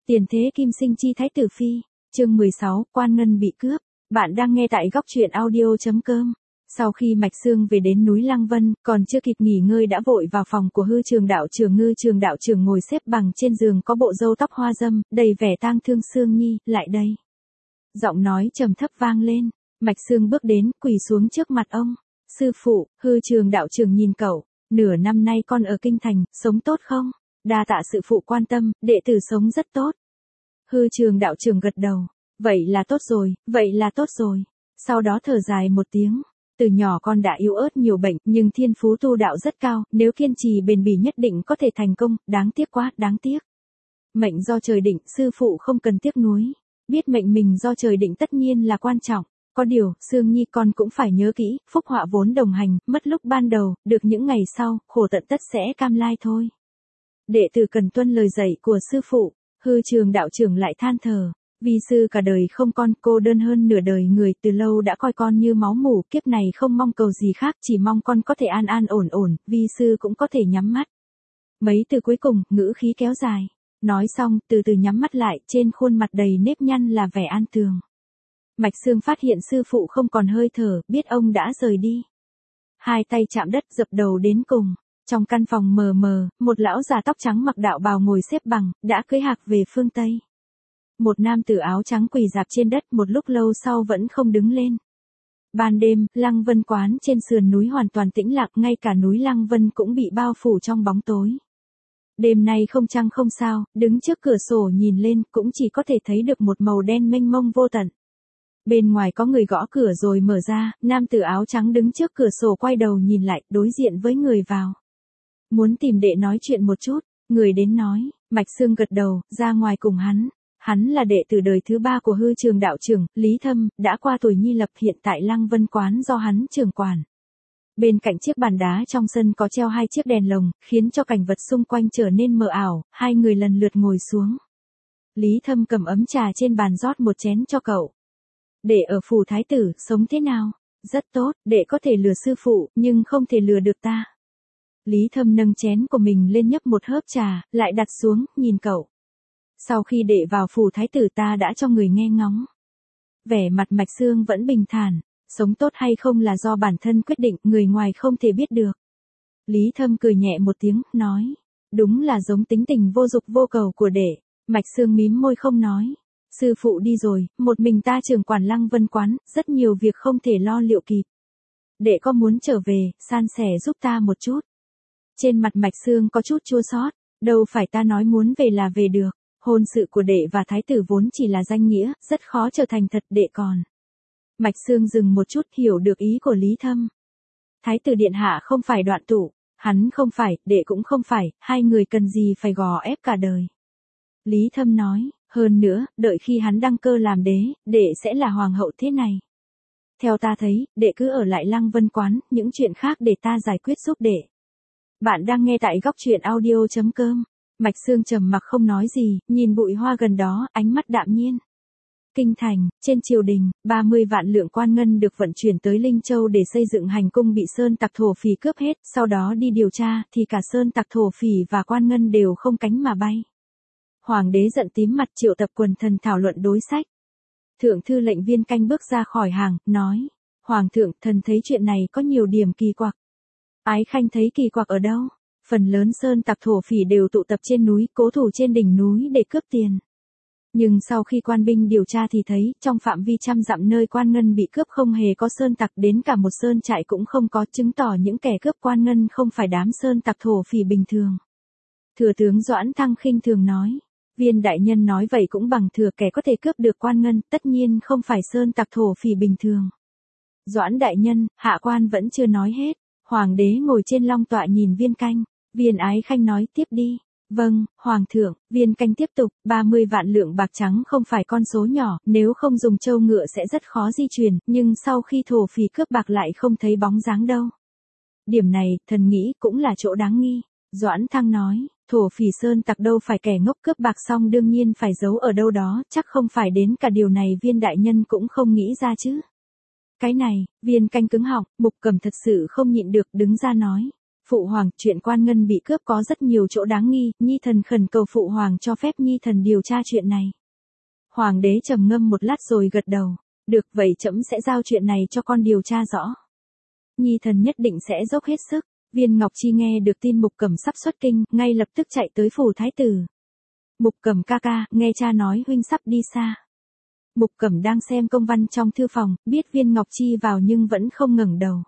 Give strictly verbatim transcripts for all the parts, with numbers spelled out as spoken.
Tiền thế Kim Sinh chi Thái tử phi, chương mười sáu, Quan Ngân bị cướp. Bạn đang nghe tại góc truyện audio chấm com. Sau khi Mạch Sương về đến núi Lăng Vân, còn chưa kịp nghỉ ngơi đã vội vào phòng của Hư Trường đạo trưởng. Ngư Trường đạo trưởng ngồi xếp bằng trên giường, có bộ râu tóc hoa dâm, đầy vẻ tang thương. Sương Nhi, lại đây. Giọng nói trầm thấp vang lên. Mạch Sương bước đến, quỳ xuống trước mặt ông. Sư phụ, Hư Trường đạo trưởng nhìn cậu, nửa năm nay con ở kinh thành, sống tốt không? Đa tạ sư phụ quan tâm, đệ tử sống rất tốt. Hư Trường đạo trưởng gật đầu. Vậy là tốt rồi, vậy là tốt rồi. Sau đó thở dài một tiếng. Từ nhỏ con đã yếu ớt nhiều bệnh, nhưng thiên phú tu đạo rất cao, nếu kiên trì bền bỉ nhất định có thể thành công, đáng tiếc quá, đáng tiếc. Mệnh do trời định, sư phụ không cần tiếc nuối. Biết mệnh mình do trời định tất nhiên là quan trọng. Có điều, Sương Nhi con cũng phải nhớ kỹ, phúc họa vốn đồng hành, mất lúc ban đầu, được những ngày sau, khổ tận tất sẽ cam lai thôi. Đệ tử cần tuân lời dạy của sư phụ. Hư Trường đạo trưởng lại than thở. Vi sư cả đời không con, cô đơn hơn nửa đời người, từ lâu đã coi con như máu mủ, kiếp này không mong cầu gì khác, chỉ mong con có thể an an ổn ổn, vi sư cũng có thể nhắm mắt. Mấy từ cuối cùng, ngữ khí kéo dài. Nói xong, từ từ nhắm mắt lại, trên khuôn mặt đầy nếp nhăn là vẻ an tường. Mạch Sương phát hiện sư phụ không còn hơi thở, biết ông đã rời đi. Hai tay chạm đất, dập đầu đến cùng. Trong căn phòng mờ mờ, một lão già tóc trắng mặc đạo bào ngồi xếp bằng, đã cưỡi hạc về phương Tây. Một nam tử áo trắng quỳ rạp trên đất, một lúc lâu sau vẫn không đứng lên. Ban đêm, Lăng Vân quán trên sườn núi hoàn toàn tĩnh lặng, ngay cả núi Lăng Vân cũng bị bao phủ trong bóng tối. Đêm nay không trăng không sao, đứng trước cửa sổ nhìn lên, cũng chỉ có thể thấy được một màu đen mênh mông vô tận. Bên ngoài có người gõ cửa rồi mở ra, nam tử áo trắng đứng trước cửa sổ quay đầu nhìn lại, đối diện với người vào. Muốn tìm đệ nói chuyện một chút, người đến nói. Mạch Sương gật đầu, ra ngoài cùng hắn. Hắn là đệ tử đời thứ ba của Hư Trường đạo trưởng, Lý Thâm, đã qua tuổi nhi lập, hiện tại Lăng Vân quán do hắn trưởng quản. Bên cạnh chiếc bàn đá trong sân có treo hai chiếc đèn lồng, khiến cho cảnh vật xung quanh trở nên mờ ảo, hai người lần lượt ngồi xuống. Lý Thâm cầm ấm trà trên bàn rót một chén cho cậu. Đệ ở phủ thái tử, sống thế nào? Rất tốt, đệ có thể lừa sư phụ, nhưng không thể lừa được ta. Lý Thâm nâng chén của mình lên nhấp một hớp trà, lại đặt xuống, nhìn cậu. Sau khi đệ vào phủ thái tử ta đã cho người nghe ngóng. Vẻ mặt Mạch Sương vẫn bình thản, sống tốt hay không là do bản thân quyết định, người ngoài không thể biết được. Lý Thâm cười nhẹ một tiếng, nói, đúng là giống tính tình vô dục vô cầu của đệ. Mạch Sương mím môi không nói. Sư phụ đi rồi, một mình ta trưởng quản Lăng Vân quán, rất nhiều việc không thể lo liệu kịp. Đệ có muốn trở về, san sẻ giúp ta một chút. Trên mặt Mạch Sương có chút chua xót, đâu phải ta nói muốn về là về được. Hôn sự của đệ và thái tử vốn chỉ là danh nghĩa, rất khó trở thành thật, đệ còn. Mạch Sương dừng một chút, hiểu được ý của Lý Thâm. Thái tử điện hạ không phải đoạn tụ, hắn không phải, đệ cũng không phải, hai người cần gì phải gò ép cả đời. Lý Thâm nói, hơn nữa, đợi khi hắn đăng cơ làm đế, đệ sẽ là hoàng hậu thế này. Theo ta thấy, đệ cứ ở lại Lăng Vân quán, những chuyện khác để ta giải quyết giúp đệ. Bạn đang nghe tại góc truyện audio chấm com. Mạch Sương trầm mặc không nói gì, nhìn bụi hoa gần đó, ánh mắt đạm nhiên. Kinh thành, trên triều đình, ba mươi vạn lượng quan ngân được vận chuyển tới Linh Châu để xây dựng hành cung bị sơn tặc thổ phỉ cướp hết, sau đó đi điều tra, thì cả sơn tặc thổ phỉ và quan ngân đều không cánh mà bay. Hoàng đế giận tím mặt, triệu tập quần thần thảo luận đối sách. Thượng thư lệnh Viên Canh bước ra khỏi hàng, nói, Hoàng thượng, thần thấy chuyện này có nhiều điểm kỳ quặc. Ái Khanh thấy kỳ quặc ở đâu? Phần lớn sơn tặc thổ phỉ đều tụ tập trên núi, cố thủ trên đỉnh núi để cướp tiền. Nhưng sau khi quan binh điều tra thì thấy, trong phạm vi trăm dặm nơi quan ngân bị cướp không hề có sơn tặc, đến cả một sơn trại cũng không có, chứng tỏ những kẻ cướp quan ngân không phải đám sơn tặc thổ phỉ bình thường. Thừa tướng Doãn Thăng khinh thường nói, Viên đại nhân nói vậy cũng bằng thừa, kẻ có thể cướp được quan ngân, tất nhiên không phải sơn tặc thổ phỉ bình thường. Doãn đại nhân, hạ quan vẫn chưa nói hết. Hoàng đế ngồi trên long tọa nhìn Viên Canh. Viên Ái Khanh nói tiếp đi. Vâng, Hoàng thượng. Viên Canh tiếp tục, ba mươi vạn lượng bạc trắng không phải con số nhỏ, nếu không dùng trâu ngựa sẽ rất khó di chuyển, nhưng sau khi thổ phỉ cướp bạc lại không thấy bóng dáng đâu. Điểm này, thần nghĩ cũng là chỗ đáng nghi. Doãn Thăng nói, thổ phỉ sơn tặc đâu phải kẻ ngốc, cướp bạc xong đương nhiên phải giấu ở đâu đó, chắc không phải đến cả điều này Viên đại nhân cũng không nghĩ ra chứ. Cái này, Viên Canh cứng họng, Mục Cẩm thật sự không nhịn được, đứng ra nói. Phụ hoàng, chuyện quan ngân bị cướp có rất nhiều chỗ đáng nghi, nhi thần khẩn cầu phụ hoàng cho phép nhi thần điều tra chuyện này. Hoàng đế trầm ngâm một lát rồi gật đầu. Được, vậy trẫm sẽ giao chuyện này cho con điều tra rõ. Nhi thần nhất định sẽ dốc hết sức. Viên Ngọc Chi nghe được tin Mục Cẩm sắp xuất kinh, ngay lập tức chạy tới phủ thái tử. Mục Cẩm ca ca, nghe cha nói huynh sắp đi xa. Mục Cẩm đang xem công văn trong thư phòng, biết Viên Ngọc Chi vào nhưng vẫn không ngẩng đầu.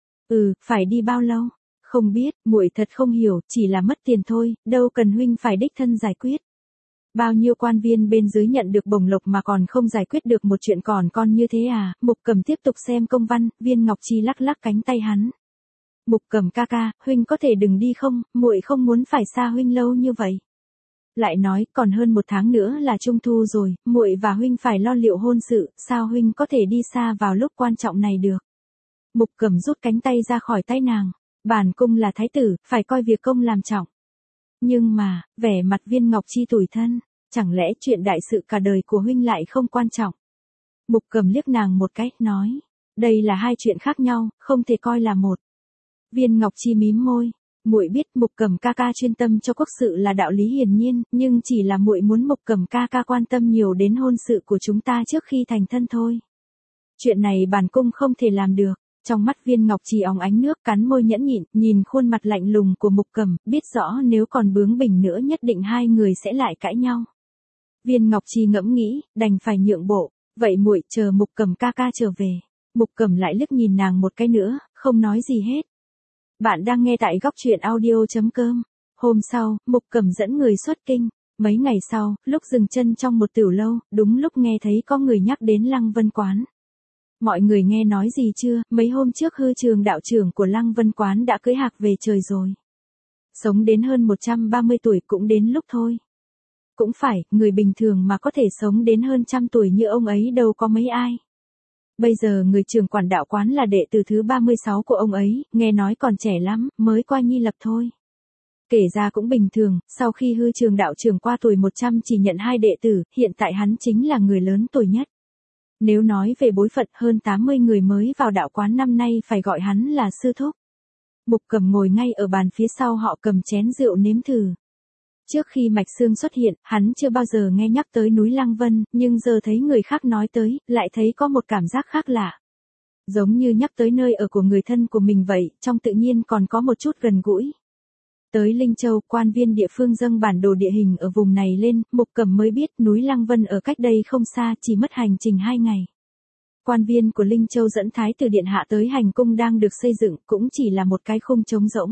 Ừ, phải đi bao lâu? Không biết, muội thật không hiểu, chỉ là mất tiền thôi, đâu cần huynh phải đích thân giải quyết. Bao nhiêu quan viên bên dưới nhận được bổng lộc mà còn không giải quyết được một chuyện còn con như thế à? Mục Cẩm tiếp tục xem công văn, Viên Ngọc Chi lắc lắc cánh tay hắn. Mục Cẩm ca ca, huynh có thể đừng đi không, muội không muốn phải xa huynh lâu như vậy. Lại nói, còn hơn một tháng nữa là trung thu rồi, muội và huynh phải lo liệu hôn sự, sao huynh có thể đi xa vào lúc quan trọng này được. Mục Cẩm rút cánh tay ra khỏi tay nàng. Bản cung là thái tử, phải coi việc công làm trọng. Nhưng mà, vẻ mặt Viên Ngọc Chi tủi thân, chẳng lẽ chuyện đại sự cả đời của huynh lại không quan trọng. Mục Cẩm liếc nàng một cái, nói, đây là hai chuyện khác nhau, không thể coi là một. Viên Ngọc Chi mím môi, muội biết Mục Cẩm ca ca chuyên tâm cho quốc sự là đạo lý hiển nhiên, nhưng chỉ là muội muốn Mục Cẩm ca ca quan tâm nhiều đến hôn sự của chúng ta trước khi thành thân thôi. Chuyện này bản cung không thể làm được. Trong mắt Viên Ngọc Chi óng ánh nước, cắn môi nhẫn nhịn, nhìn khuôn mặt lạnh lùng của Mục Cẩm, biết rõ nếu còn bướng bỉnh nữa nhất định hai người sẽ lại cãi nhau. Viên Ngọc Chi ngẫm nghĩ, đành phải nhượng bộ, vậy muội chờ Mục Cẩm ca ca trở về. Mục Cẩm lại liếc nhìn nàng một cái nữa, không nói gì hết. Bạn đang nghe tại góc truyện audio chấm com. Hôm sau, Mục Cẩm dẫn người xuất kinh. Mấy ngày sau, lúc dừng chân trong một tiểu lâu, đúng lúc nghe thấy có người nhắc đến Lăng Vân Quán. Mọi người nghe nói gì chưa, mấy hôm trước Hư Trường đạo trưởng của Lăng Vân Quán đã cưới hạc về trời rồi. Sống đến hơn một trăm ba mươi tuổi cũng đến lúc thôi. Cũng phải, người bình thường mà có thể sống đến hơn trăm tuổi như ông ấy đâu có mấy ai. Bây giờ người trưởng quản đạo quán là đệ tử thứ ba mươi sáu của ông ấy, nghe nói còn trẻ lắm, mới qua nhi lập thôi. Kể ra cũng bình thường, sau khi Hư Trường đạo trưởng qua tuổi một trăm chỉ nhận hai đệ tử, hiện tại hắn chính là người lớn tuổi nhất. Nếu nói về bối phận, hơn tám mươi người mới vào đạo quán năm nay phải gọi hắn là sư thúc. Mục Cẩm ngồi ngay ở bàn phía sau họ cầm chén rượu nếm thử. Trước khi Mạch Sương xuất hiện, hắn chưa bao giờ nghe nhắc tới núi Lăng Vân, nhưng giờ thấy người khác nói tới, lại thấy có một cảm giác khác lạ. Giống như nhắc tới nơi ở của người thân của mình vậy, trong tự nhiên còn có một chút gần gũi. Tới Linh Châu, quan viên địa phương dâng bản đồ địa hình ở vùng này lên, Mục Cẩm mới biết núi Lăng Vân ở cách đây không xa, chỉ mất hành trình hai ngày. Quan viên của Linh Châu dẫn Thái tử Điện Hạ tới hành cung đang được xây dựng, cũng chỉ là một cái khung trống rỗng.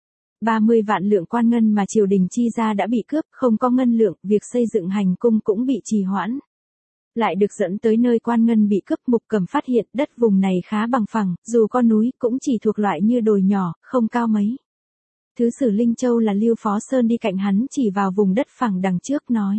ba mươi vạn lượng quan ngân mà triều đình chi ra đã bị cướp, không có ngân lượng, việc xây dựng hành cung cũng bị trì hoãn. Lại được dẫn tới nơi quan ngân bị cướp, Mục Cẩm phát hiện đất vùng này khá bằng phẳng, dù có núi cũng chỉ thuộc loại như đồi nhỏ, không cao mấy. Thứ sử Linh Châu là Lưu Phó Sơn đi cạnh hắn chỉ vào vùng đất phẳng đằng trước nói.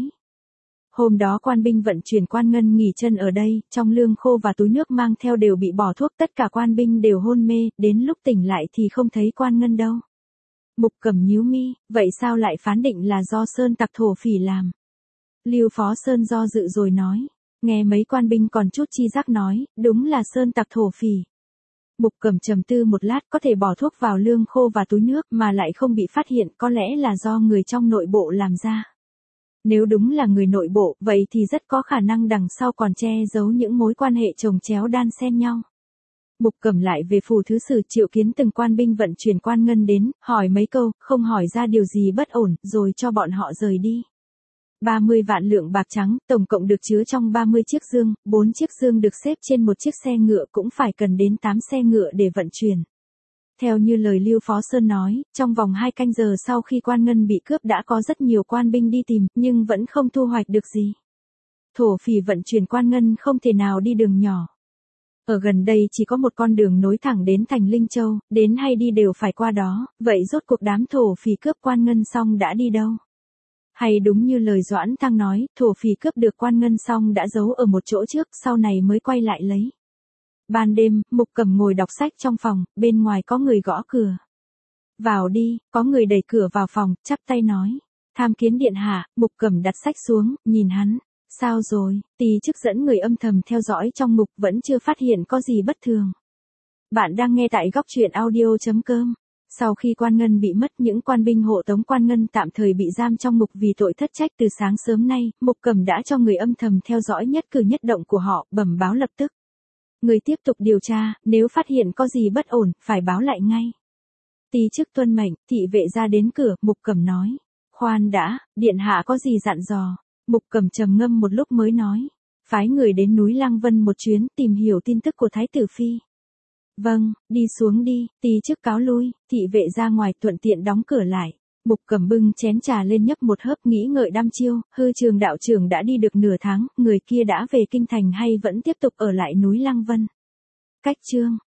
Hôm đó quan binh vận chuyển quan ngân nghỉ chân ở đây, trong lương khô và túi nước mang theo đều bị bỏ thuốc, tất cả quan binh đều hôn mê, đến lúc tỉnh lại thì không thấy quan ngân đâu. Mục Cẩm nhíu mi, vậy sao lại phán định là do Sơn tặc thổ phỉ làm? Lưu Phó Sơn do dự rồi nói, nghe mấy quan binh còn chút chi giác nói, đúng là Sơn tặc thổ phỉ. Mục Cẩm trầm tư một lát, có thể bỏ thuốc vào lương khô và túi nước mà lại không bị phát hiện, có lẽ là do người trong nội bộ làm ra. Nếu đúng là người nội bộ, vậy thì rất có khả năng đằng sau còn che giấu những mối quan hệ chồng chéo đan xen nhau. Mục Cẩm lại về phủ thứ sử triệu kiến từng quan binh vận chuyển quan ngân đến, hỏi mấy câu, không hỏi ra điều gì bất ổn, rồi cho bọn họ rời đi. ba mươi vạn lượng bạc trắng, tổng cộng được chứa trong ba mươi chiếc dương, bốn chiếc dương được xếp trên một chiếc xe ngựa cũng phải cần đến tám xe ngựa để vận chuyển. Theo như lời Lưu Phó Sơn nói, trong vòng hai canh giờ sau khi quan ngân bị cướp đã có rất nhiều quan binh đi tìm, nhưng vẫn không thu hoạch được gì. Thổ phỉ vận chuyển quan ngân không thể nào đi đường nhỏ. Ở gần đây chỉ có một con đường nối thẳng đến thành Linh Châu, đến hay đi đều phải qua đó, vậy rốt cuộc đám thổ phỉ cướp quan ngân xong đã đi đâu? Hay đúng như lời Doãn Thăng nói, thổ phỉ cướp được quan ngân xong đã giấu ở một chỗ trước, sau này mới quay lại lấy. Ban đêm, Mục Cẩm ngồi đọc sách trong phòng, bên ngoài có người gõ cửa. Vào đi, có người đẩy cửa vào phòng, chắp tay nói. Tham kiến điện hạ. Mục Cẩm đặt sách xuống, nhìn hắn. Sao rồi? Tỳ chức dẫn người âm thầm theo dõi trong ngục vẫn chưa phát hiện có gì bất thường. Bạn đang nghe tại góc truyện audio chấm com. Sau khi Quan Ngân bị mất, những quan binh hộ tống Quan Ngân tạm thời bị giam trong ngục vì tội thất trách. Từ sáng sớm nay, Mục Cẩm đã cho người âm thầm theo dõi nhất cử nhất động của họ, bẩm báo lập tức. Người tiếp tục điều tra, nếu phát hiện có gì bất ổn, phải báo lại ngay. Tỳ chức tuân mệnh, thị vệ ra đến cửa, Mục Cẩm nói. Khoan đã, điện hạ có gì dặn dò? Mục Cẩm trầm ngâm một lúc mới nói. Phái người đến núi Lăng Vân một chuyến, tìm hiểu tin tức của Thái tử Phi. Vâng, đi xuống đi, tỳ chức cáo lui, thị vệ ra ngoài thuận tiện đóng cửa lại. Mục Cẩm bưng chén trà lên nhấp một hớp, nghĩ ngợi đăm chiêu. Hư Trường đạo trưởng đã đi được nửa tháng, người kia đã về kinh thành hay vẫn tiếp tục ở lại núi Lăng Vân? Cách chương